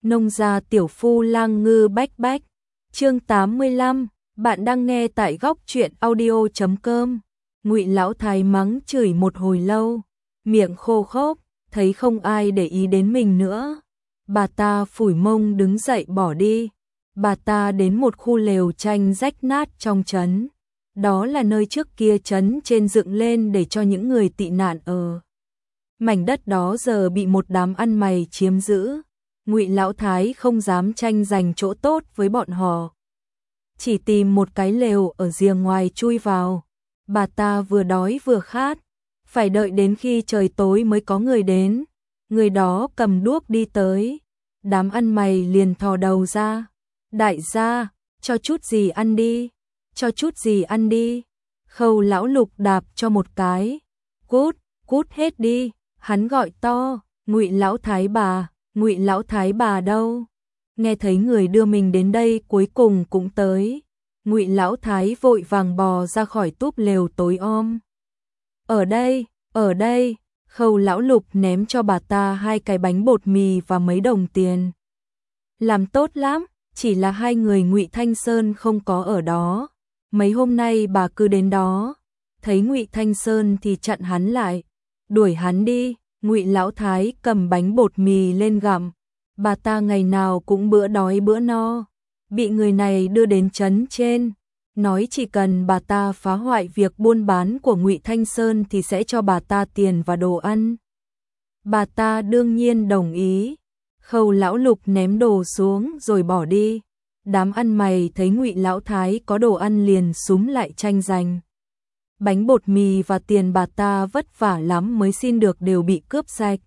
Nông gia tiểu phu lang ngư bách bách. Chương 85, bạn đang nghe tại góc truyện audio.com. Ngụy lão thái mắng chửi một hồi lâu, miệng khô khốc, thấy không ai để ý đến mình nữa. Bà ta phủi mông đứng dậy bỏ đi. Bà ta đến một khu lều tranh rách nát trong trấn. Đó là nơi trước kia trấn trên dựng lên để cho những người tị nạn ở. Mảnh đất đó giờ bị một đám ăn mày chiếm giữ. Ngụy lão thái không dám tranh giành chỗ tốt với bọn họ, chỉ tìm một cái lều ở rìa ngoài chui vào. Bà ta vừa đói vừa khát, phải đợi đến khi trời tối mới có người đến. Người đó cầm đuốc đi tới, đám ăn mày liền thò đầu ra. Đại gia, cho chút gì ăn đi, cho chút gì ăn đi. Khâu lão lục đạp cho một cái. Cút, cút hết đi, hắn gọi to. Ngụy lão thái bà, Ngụy lão thái bà đâu? Nghe thấy người đưa mình đến đây cuối cùng cũng tới. Ngụy lão thái vội vàng bò ra khỏi túp lều tối om. Ở đây, ở đây. Khâu lão lục ném cho bà ta 2 cái bánh bột mì và mấy đồng tiền. Làm tốt lắm, chỉ là 2 người Ngụy Thanh Sơn không có ở đó. Mấy hôm nay bà cứ đến đó, thấy Ngụy Thanh Sơn thì chặn hắn lại, đuổi hắn đi. Ngụy lão thái cầm bánh bột mì lên gặm. Bà ta ngày nào cũng bữa đói bữa no, bị người này đưa đến trấn trên, nói chỉ cần bà ta phá hoại việc buôn bán của Ngụy Thanh Sơn thì sẽ cho bà ta tiền và đồ ăn. Bà ta đương nhiên đồng ý. Khâu lão lục ném đồ xuống rồi bỏ đi. Đám ăn mày thấy Ngụy lão thái có đồ ăn liền xúm lại tranh giành. Bánh bột mì và tiền bà ta vất vả lắm mới xin được đều bị cướp sạch.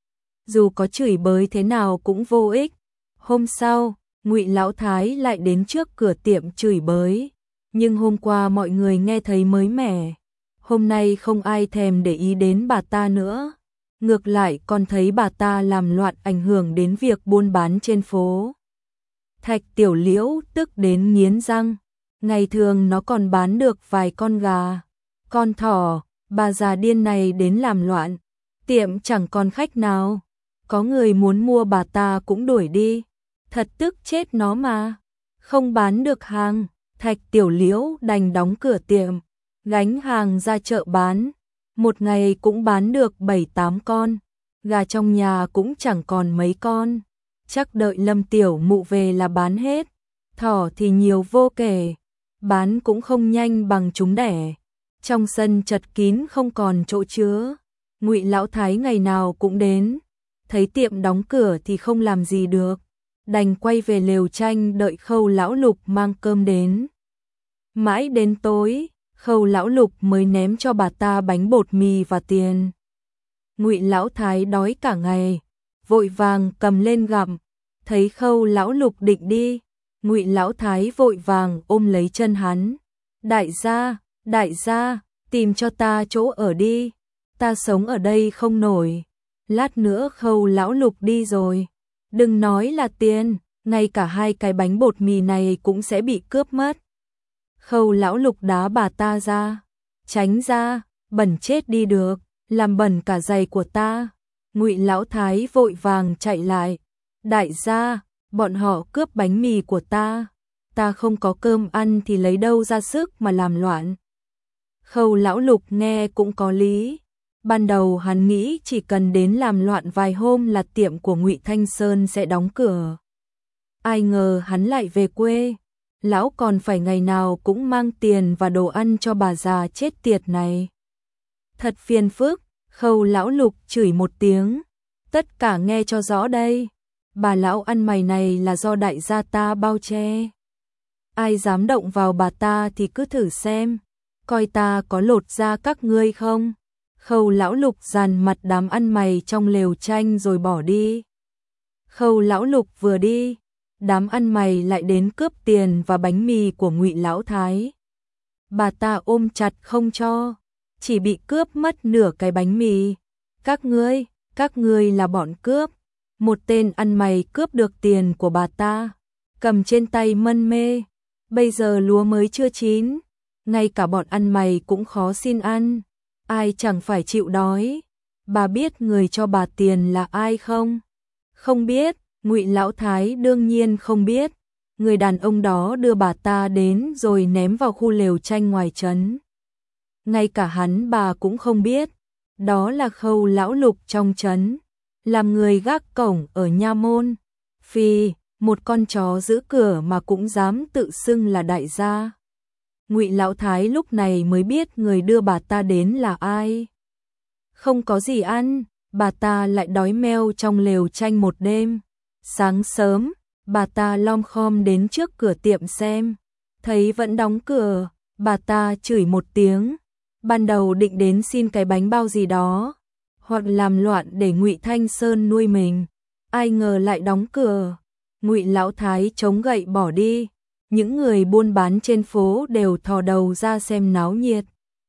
Dù có chửi bới thế nào cũng vô ích. Hôm sau, Ngụy lão thái lại đến trước cửa tiệm chửi bới, nhưng hôm qua mọi người nghe thấy mới mẻ. Hôm nay không ai thèm để ý đến bà ta nữa, ngược lại còn thấy bà ta làm loạn ảnh hưởng đến việc buôn bán trên phố. Thạch Tiểu Liễu tức đến nghiến răng. Ngày thường nó còn bán được vài con gà, con thỏ, bà già điên này đến làm loạn, tiệm chẳng còn khách nào. Có người muốn mua bà ta cũng đuổi đi, thật tức chết nó mà. Không bán được hàng, Thạch Tiểu Liễu đành đóng cửa tiệm, gánh hàng ra chợ bán. Một ngày cũng bán được 7-8 con, gà trong nhà cũng chẳng còn mấy con. Chắc đợi Lâm tiểu mụ về là bán hết. Thỏ thì nhiều vô kể, bán cũng không nhanh bằng chúng đẻ. Trong sân chật kín không còn chỗ chứa. Ngụy lão thái ngày nào cũng đến, thấy tiệm đóng cửa thì không làm gì được, đành quay về lều tranh đợi Khâu lão lục mang cơm đến. Mãi đến tối, Khâu lão lục mới ném cho bà ta bánh bột mì và tiền. Ngụy lão thái đói cả ngày, vội vàng cầm lên gặm. Thấy Khâu lão lục định đi, Ngụy lão thái vội vàng ôm lấy chân hắn. Đại gia, tìm cho ta chỗ ở đi, ta sống ở đây không nổi. Lát nữa Khâu lão lục đi rồi, đừng nói là tiền, ngay cả 2 cái bánh bột mì này cũng sẽ bị cướp mất. Khâu lão lục đá bà ta ra, tránh ra, bẩn chết đi được, làm bẩn cả giày của ta. Ngụy lão thái vội vàng chạy lại. Đại gia, bọn họ cướp bánh mì của ta không có cơm ăn thì lấy đâu ra sức mà làm loạn. Khâu lão lục nghe cũng có lý. Ban đầu hắn nghĩ chỉ cần đến làm loạn vài hôm là tiệm của Ngụy Thanh Sơn sẽ đóng cửa. Ai ngờ hắn lại về quê, lão còn phải ngày nào cũng mang tiền và đồ ăn cho bà già chết tiệt này. Thật phiền phức. Khâu lão lục chửi một tiếng. Tất cả nghe cho rõ đây, bà lão ăn mày này là do đại gia ta bao che. Ai dám động vào bà ta thì cứ thử xem, coi ta có lột da các ngươi không. Khâu lão lục dàn mặt đám ăn mày trong lều tranh rồi bỏ đi. Khâu lão lục vừa đi, đám ăn mày lại đến cướp tiền và bánh mì của Ngụy lão thái. Bà ta ôm chặt không cho, chỉ bị cướp mất nửa cái bánh mì. Các ngươi là bọn cướp. Một tên ăn mày cướp được tiền của bà ta, cầm trên tay mân mê. Bây giờ lúa mới chưa chín, ngay cả bọn ăn mày cũng khó xin ăn, ai chẳng phải chịu đói. Bà biết người cho bà tiền là ai không? Không biết. Ngụy Lão Thái đương nhiên không biết, người đàn ông đó đưa bà ta đến rồi ném vào khu lều tranh ngoài trấn. Ngay cả hắn bà cũng không biết, đó là Khâu lão lục trong trấn, làm người gác cổng ở nha môn. Phi, một con chó giữ cửa mà cũng dám tự xưng là đại gia. Ngụy Lão Thái lúc này mới biết người đưa bà ta đến là ai. Không có gì ăn, bà ta lại đói meo trong lều tranh một đêm. Sáng sớm, bà ta lom khom đến trước cửa tiệm xem, thấy vẫn đóng cửa, bà ta chửi một tiếng. Ban đầu định đến xin cái bánh bao gì đó, hoặc làm loạn để Ngụy Thanh Sơn nuôi mình, ai ngờ lại đóng cửa. Ngụy Lão Thái chống gậy bỏ đi, những người buôn bán trên phố đều thò đầu ra xem náo nhiệt.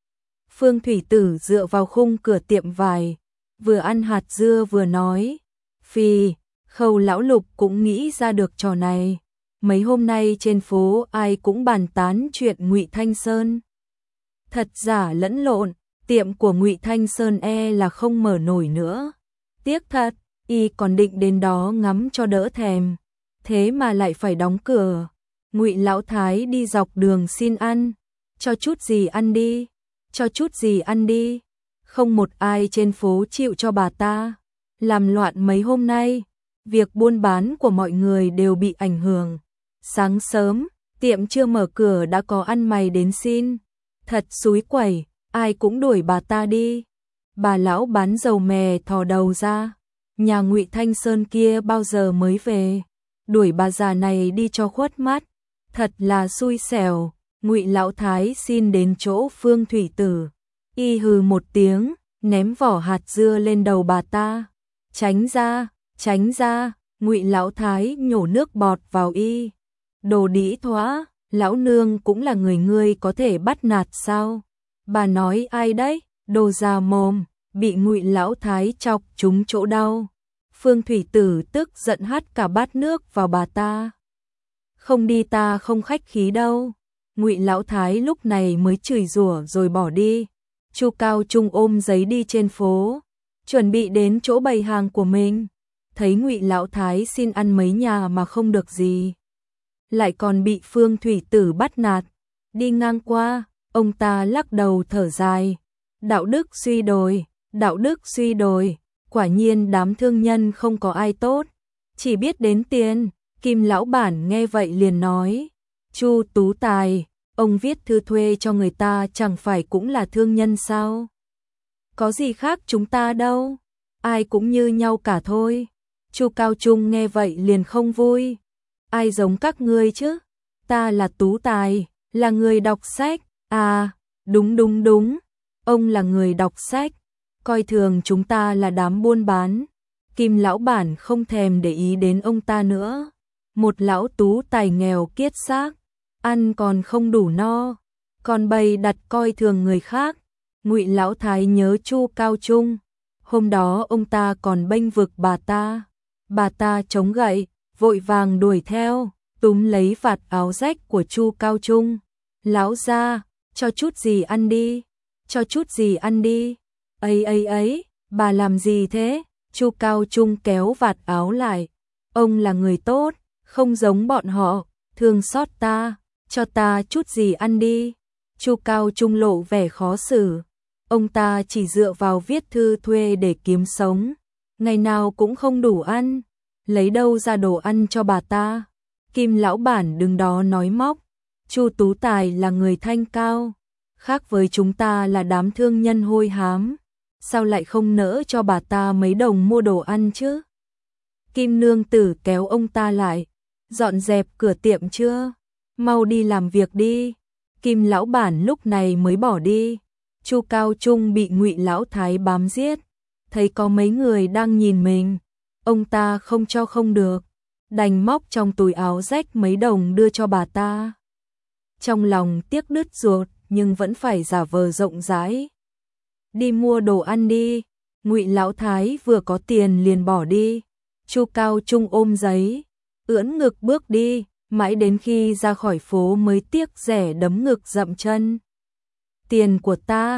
Phương Thủy Tử dựa vào khung cửa tiệm vải, vừa ăn hạt dưa vừa nói, Phi, Khâu lão lục cũng nghĩ ra được trò này. Mấy hôm nay trên phố ai cũng bàn tán chuyện Ngụy Thanh Sơn. Thật giả lẫn lộn, tiệm của Ngụy Thanh Sơn là không mở nổi nữa. Tiếc thật, y còn định đến đó ngắm cho đỡ thèm, thế mà lại phải đóng cửa. Ngụy Lão Thái đi dọc đường xin ăn, cho chút gì ăn đi, cho chút gì ăn đi. Không một ai trên phố chịu cho bà ta. Làm loạn mấy hôm nay, việc buôn bán của mọi người đều bị ảnh hưởng. Sáng sớm, tiệm chưa mở cửa đã có ăn mày đến xin. Thật xúi quẩy, ai cũng đuổi bà ta đi. Bà lão bán dầu mè thò đầu ra, nhà Ngụy Thanh Sơn kia bao giờ mới về, đuổi bà già này đi cho khuất mắt. Thật là xui xẻo. Ngụy Lão Thái xin đến chỗ Phương Thủy Tử, y hừ một tiếng, ném vỏ hạt dưa lên đầu bà ta. Tránh ra, tránh ra. Ngụy Lão Thái nhổ nước bọt vào y. Đồ đĩ thoá, lão nương cũng là người ngươi có thể bắt nạt sao? Bà nói ai đấy? Đồ già mồm, bị Ngụy Lão Thái chọc trúng chỗ đau. Phương Thủy Tử tức giận hắt cả bát nước vào bà ta. Không đi ta không khách khí đâu. Ngụy Lão Thái lúc này mới chửi rủa rồi bỏ đi. Chu Cao Trung ôm giấy đi trên phố, chuẩn bị đến chỗ bày hàng của mình. Thấy Ngụy Lão Thái xin ăn mấy nhà mà không được gì, lại còn bị Phương Thủy Tử bắt nạt. Đi ngang qua, ông ta lắc đầu thở dài. Đạo đức suy đồi, đạo đức suy đồi. Quả nhiên đám thương nhân không có ai tốt, chỉ biết đến tiền. Kim lão bản nghe vậy liền nói, Chu Tú Tài, ông viết thư thuê cho người ta chẳng phải cũng là thương nhân sao? Có gì khác chúng ta đâu, ai cũng như nhau cả thôi. Chu Cao Trung nghe vậy liền không vui. Ai giống các ngươi chứ? Ta là Tú Tài, là người đọc sách. À, đúng đúng đúng, ông là người đọc sách, coi thường chúng ta là đám buôn bán. Kim lão bản không thèm để ý đến ông ta nữa. Một lão Tú Tài nghèo kiết xác, ăn còn không đủ no, còn bày đặt coi thường người khác. Ngụy Lão Thái nhớ Chu Cao Trung, hôm đó ông ta còn bênh vực bà ta chống gậy, vội vàng đuổi theo, túm lấy vạt áo rách của Chu Cao Trung. Lão gia, cho chút gì ăn đi, cho chút gì ăn đi. Ấy, bà làm gì thế? Chu Cao Trung kéo vạt áo lại. Ông là người tốt, không giống bọn họ, thương xót ta, cho ta chút gì ăn đi. Chu Cao Trung lộ vẻ khó xử. Ông ta chỉ dựa vào viết thư thuê để kiếm sống, ngày nào cũng không đủ ăn, lấy đâu ra đồ ăn cho bà ta. Kim lão bản đứng đó nói móc, Chu Tú Tài là người thanh cao, khác với chúng ta là đám thương nhân hôi hám, sao lại không nỡ cho bà ta mấy đồng mua đồ ăn chứ? Kim nương tử kéo ông ta lại, dọn dẹp cửa tiệm chưa? Mau đi làm việc đi. Kim lão bản lúc này mới bỏ đi. Chu Cao Trung bị Ngụy Lão Thái bám giết, thấy có mấy người đang nhìn mình, ông ta không cho không được, đành móc trong túi áo rách mấy đồng đưa cho bà ta. Trong lòng tiếc đứt ruột nhưng vẫn phải giả vờ rộng rãi. Đi mua đồ ăn đi. Ngụy Lão Thái vừa có tiền liền bỏ đi. Chu Cao Trung ôm giấy, ưỡn ngực bước đi, mãi đến khi ra khỏi phố mới tiếc rẻ đấm ngực dậm chân.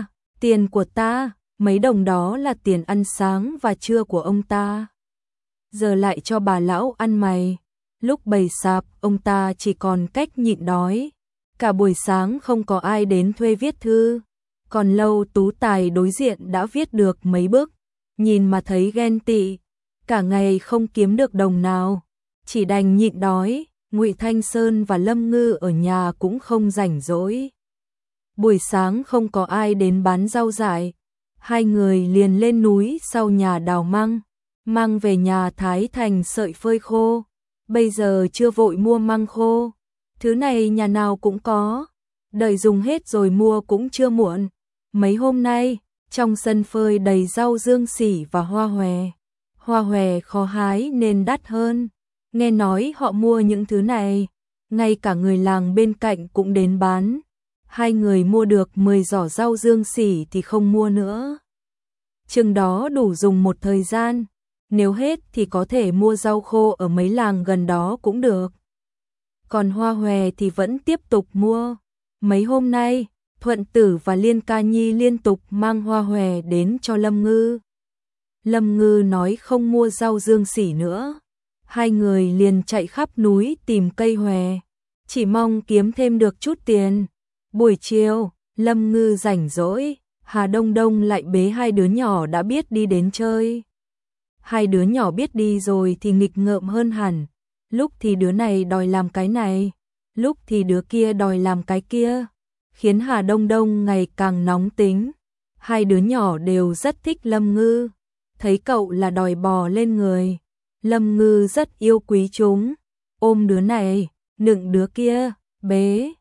Tiền của ta, mấy đồng đó là tiền ăn sáng và trưa của ông ta. giờ lại cho bà lão ăn mày. Lúc bày sạp, ông ta chỉ còn cách nhịn đói. Cả buổi sáng không có ai đến thuê viết thư. Còn Lâu Tú Tài đối diện đã viết được mấy bức, nhìn mà thấy ghen tị. Cả ngày không kiếm được đồng nào, chỉ đành nhịn đói. Ngụy Thanh Sơn và Lâm Ngư ở nhà cũng không rảnh rỗi. Buổi sáng không có ai đến bán rau dại, hai người liền lên núi sau nhà đào măng, mang về nhà thái thành sợi phơi khô. Bây giờ chưa vội mua măng khô, thứ này nhà nào cũng có, đợi dùng hết rồi mua cũng chưa muộn. Mấy hôm nay, trong sân phơi đầy rau dương sỉ và hoa hòe. Hoa hòe khó hái nên đắt hơn. Nghe nói họ mua những thứ này, ngay cả người làng bên cạnh cũng đến bán. Hai người mua được 10 giỏ rau dương sỉ thì không mua nữa. Chừng đó đủ dùng một thời gian, nếu hết thì có thể mua rau khô ở mấy làng gần đó cũng được. Còn hoa hòe thì vẫn tiếp tục mua. Mấy hôm nay, Thuận Tử và Liên Ca Nhi liên tục mang hoa hòe đến cho Lâm Ngư. Lâm Ngư nói không mua rau dương sỉ nữa. Hai người liền chạy khắp núi tìm cây hòe, chỉ mong kiếm thêm được chút tiền. Buổi chiều, Lâm Ngư rảnh rỗi, Hà Đông Đông lại bế hai đứa nhỏ đã biết đi đến chơi. Hai đứa nhỏ biết đi rồi thì nghịch ngợm hơn hẳn. Lúc thì đứa này đòi làm cái này, lúc thì đứa kia đòi làm cái kia, khiến Hà Đông Đông ngày càng nóng tính. Hai đứa nhỏ đều rất thích Lâm Ngư, thấy cậu là đòi bò lên người. Lâm Ngư rất yêu quý chúng, ôm đứa này, nựng đứa kia, bế,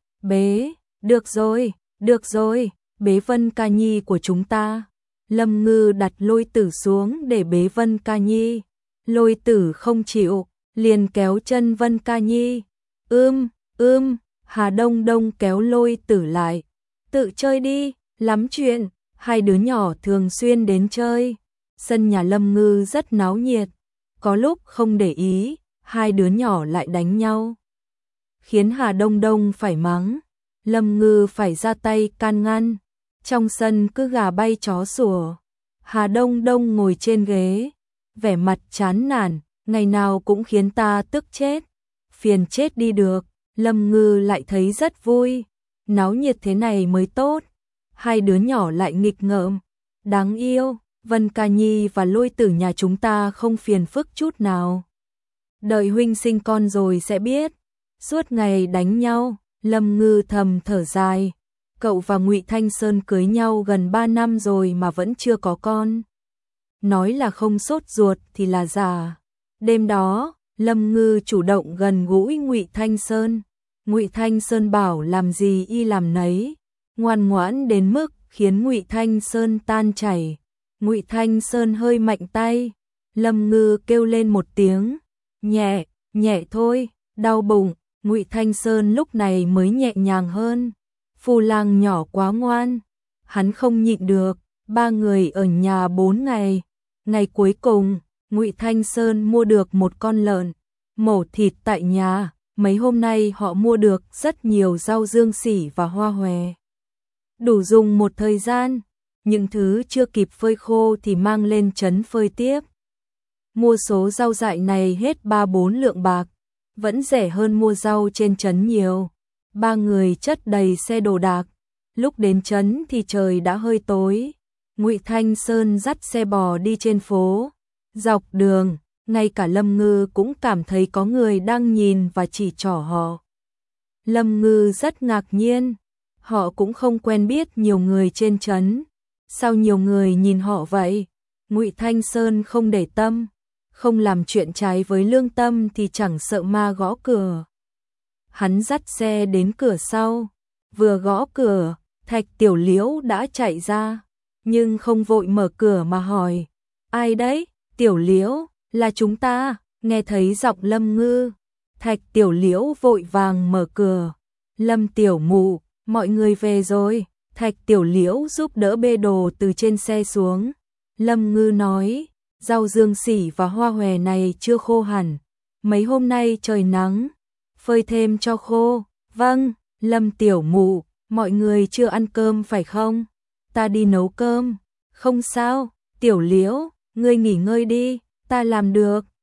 được rồi, bế Vân Ca Nhi của chúng ta. Lâm Ngư đặt Lôi Tử xuống để bế Vân Ca Nhi. Lôi Tử không chịu, liền kéo chân Vân Ca Nhi. Hà Đông Đông kéo Lôi Tử lại. Tự chơi đi, lắm chuyện. Hai đứa nhỏ thường xuyên đến chơi. Sân nhà Lâm Ngư rất náo nhiệt. Có lúc không để ý, hai đứa nhỏ lại đánh nhau, khiến Hà Đông Đông phải mắng. Lâm Ngư phải ra tay can ngăn. Trong sân cứ gà bay chó sủa. Hà Đông Đông ngồi trên ghế, vẻ mặt chán nản, ngày nào cũng khiến ta tức chết, phiền chết đi được. Lâm Ngư lại thấy rất vui, náo nhiệt thế này mới tốt. Hai đứa nhỏ lại nghịch ngợm, đáng yêu. Vân Ca Nhi và Lôi Tử nhà chúng ta không phiền phức chút nào. Đợi huynh sinh con rồi sẽ biết. Suốt ngày đánh nhau, Lâm Ngư thầm thở dài. Cậu và Ngụy Thanh Sơn cưới nhau gần 3 năm rồi mà vẫn chưa có con. Nói là không sốt ruột thì là giả. Đêm đó, Lâm Ngư chủ động gần gũi Ngụy Thanh Sơn. Ngụy Thanh Sơn bảo làm gì y làm nấy, ngoan ngoãn đến mức khiến Ngụy Thanh Sơn tan chảy. Ngụy Thanh Sơn hơi mạnh tay, Lâm Ngư kêu lên một tiếng, nhẹ, nhẹ thôi, đau bụng. Ngụy Thanh Sơn lúc này mới nhẹ nhàng hơn. Phu lang nhỏ quá ngoan, hắn không nhịn được. 3 người ở nhà 4 ngày. Ngày cuối cùng, Ngụy Thanh Sơn mua được một con lợn, mổ thịt tại nhà. Mấy hôm nay họ mua được rất nhiều rau dương sỉ và hoa hòe, đủ dùng một thời gian. Những thứ chưa kịp phơi khô thì mang lên trấn phơi tiếp. Mua số rau dại này hết 3-4 lượng bạc, vẫn rẻ hơn mua rau trên trấn nhiều. 3 người chất đầy xe đồ đạc. Lúc đến trấn thì trời đã hơi tối. Ngụy Thanh Sơn dắt xe bò đi trên phố. Dọc đường, ngay cả Lâm Ngư cũng cảm thấy có người đang nhìn và chỉ trỏ họ. Lâm Ngư rất ngạc nhiên, họ cũng không quen biết nhiều người trên trấn. Sao nhiều người nhìn họ vậy? Ngụy Thanh Sơn không để tâm, không làm chuyện trái với lương tâm thì chẳng sợ ma gõ cửa. Hắn dắt xe đến cửa sau, vừa gõ cửa, Thạch Tiểu Liễu đã chạy ra, nhưng không vội mở cửa mà hỏi, ai đấy? Tiểu Liễu, là chúng ta. Nghe thấy giọng Lâm Ngư, Thạch Tiểu Liễu vội vàng mở cửa. Lâm tiểu mụ, mọi người về rồi. Thạch Tiểu Liễu giúp đỡ bê đồ từ trên xe xuống. Lâm Ngư nói, rau dương sỉ và hoa hòe này chưa khô hẳn, mấy hôm nay trời nắng, phơi thêm cho khô. Vâng. Lâm tiểu mụ, mọi người chưa ăn cơm phải không? Ta đi nấu cơm. Không sao, Tiểu Liễu, ngươi nghỉ ngơi đi, ta làm được.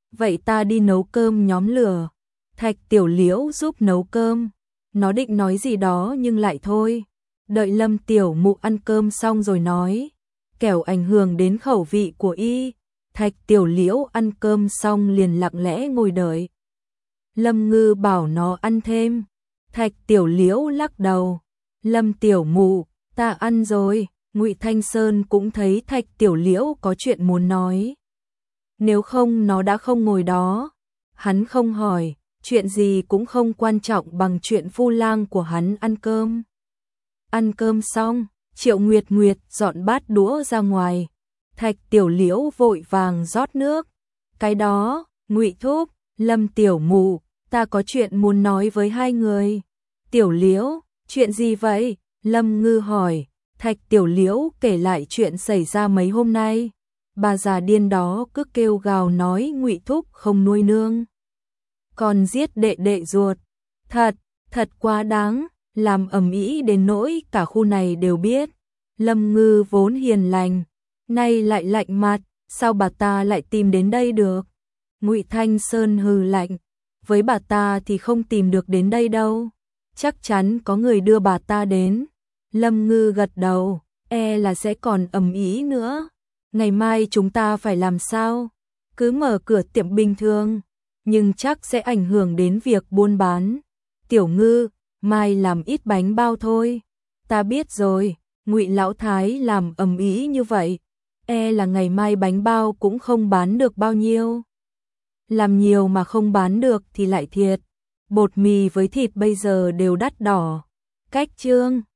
vậy ta đi nấu cơm nhóm lửa. Thạch Tiểu Liễu giúp nấu cơm. Nó định nói gì đó nhưng lại thôi. Đợi Lâm Tiểu Mụ ăn cơm xong rồi nói, kẻo ảnh hưởng đến khẩu vị của y. Thạch Tiểu Liễu ăn cơm xong liền lặng lẽ ngồi đợi. Lâm Ngư bảo nó ăn thêm. Thạch Tiểu Liễu lắc đầu. Lâm Tiểu Mụ, ta ăn rồi. Ngụy Thanh Sơn cũng thấy Thạch Tiểu Liễu có chuyện muốn nói. Nếu không nó đã không ngồi đó. Hắn không hỏi, chuyện gì cũng không quan trọng bằng chuyện phu lang của hắn ăn cơm. Ăn cơm xong, Triệu Nguyệt Nguyệt dọn bát đũa ra ngoài. Thạch Tiểu Liễu vội vàng rót nước. Cái đó, Ngụy Thúc, Lâm Tiểu Mụ, ta có chuyện muốn nói với hai người. Tiểu Liễu, chuyện gì vậy? Lâm Ngư hỏi. Thạch Tiểu Liễu kể lại chuyện xảy ra mấy hôm nay. Bà già điên đó cứ kêu gào nói Ngụy Thúc không nuôi nương, còn giết đệ đệ ruột. Thật quá đáng, làm ầm ĩ đến nỗi cả khu này đều biết. Lâm Ngư vốn hiền lành, nay lại lạnh mặt, sao bà ta lại tìm đến đây được? Ngụy Thanh Sơn hừ lạnh, với bà ta thì không tìm được đến đây đâu, chắc chắn có người đưa bà ta đến. Lâm Ngư gật đầu, là sẽ còn ầm ĩ nữa. Ngày mai chúng ta phải làm sao? Cứ mở cửa tiệm bình thường, nhưng chắc sẽ ảnh hưởng đến việc buôn bán. Tiểu Ngư, mai làm ít bánh bao thôi. Ta biết rồi. Ngụy Lão Thái làm ầm ĩ như vậy, là ngày mai bánh bao cũng không bán được bao nhiêu. Làm nhiều mà không bán được thì lại thiệt. Bột mì với thịt bây giờ đều đắt đỏ. Cách chương